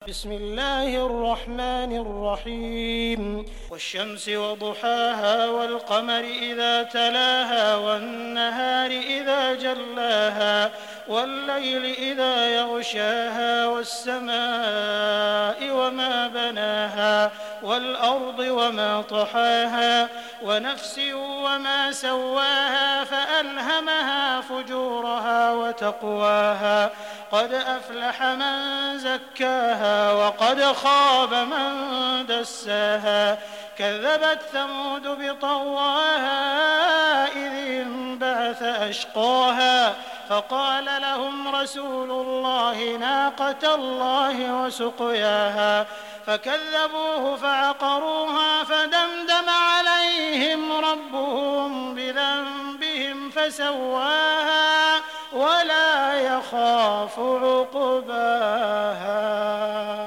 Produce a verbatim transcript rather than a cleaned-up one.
بسم الله الرحمن الرحيم والشمس وضحاها والقمر إذا تلاها والنهار إذا جلاها والليل إذا يغشاها والسماء وما بناها والأرض وما طحاها ونفس وما سواها فألهمها فجورها وتقواها قد أفلح من زكاها وقد خاب من دساها كذبت ثمود بطغواها إذ انبعث أشقاها فقال لهم رسول الله ناقة الله وسقياها فكذبوه فعقروها فدمدم عليهم ربهم بذنبهم فسواها ولا يخاف عقباها.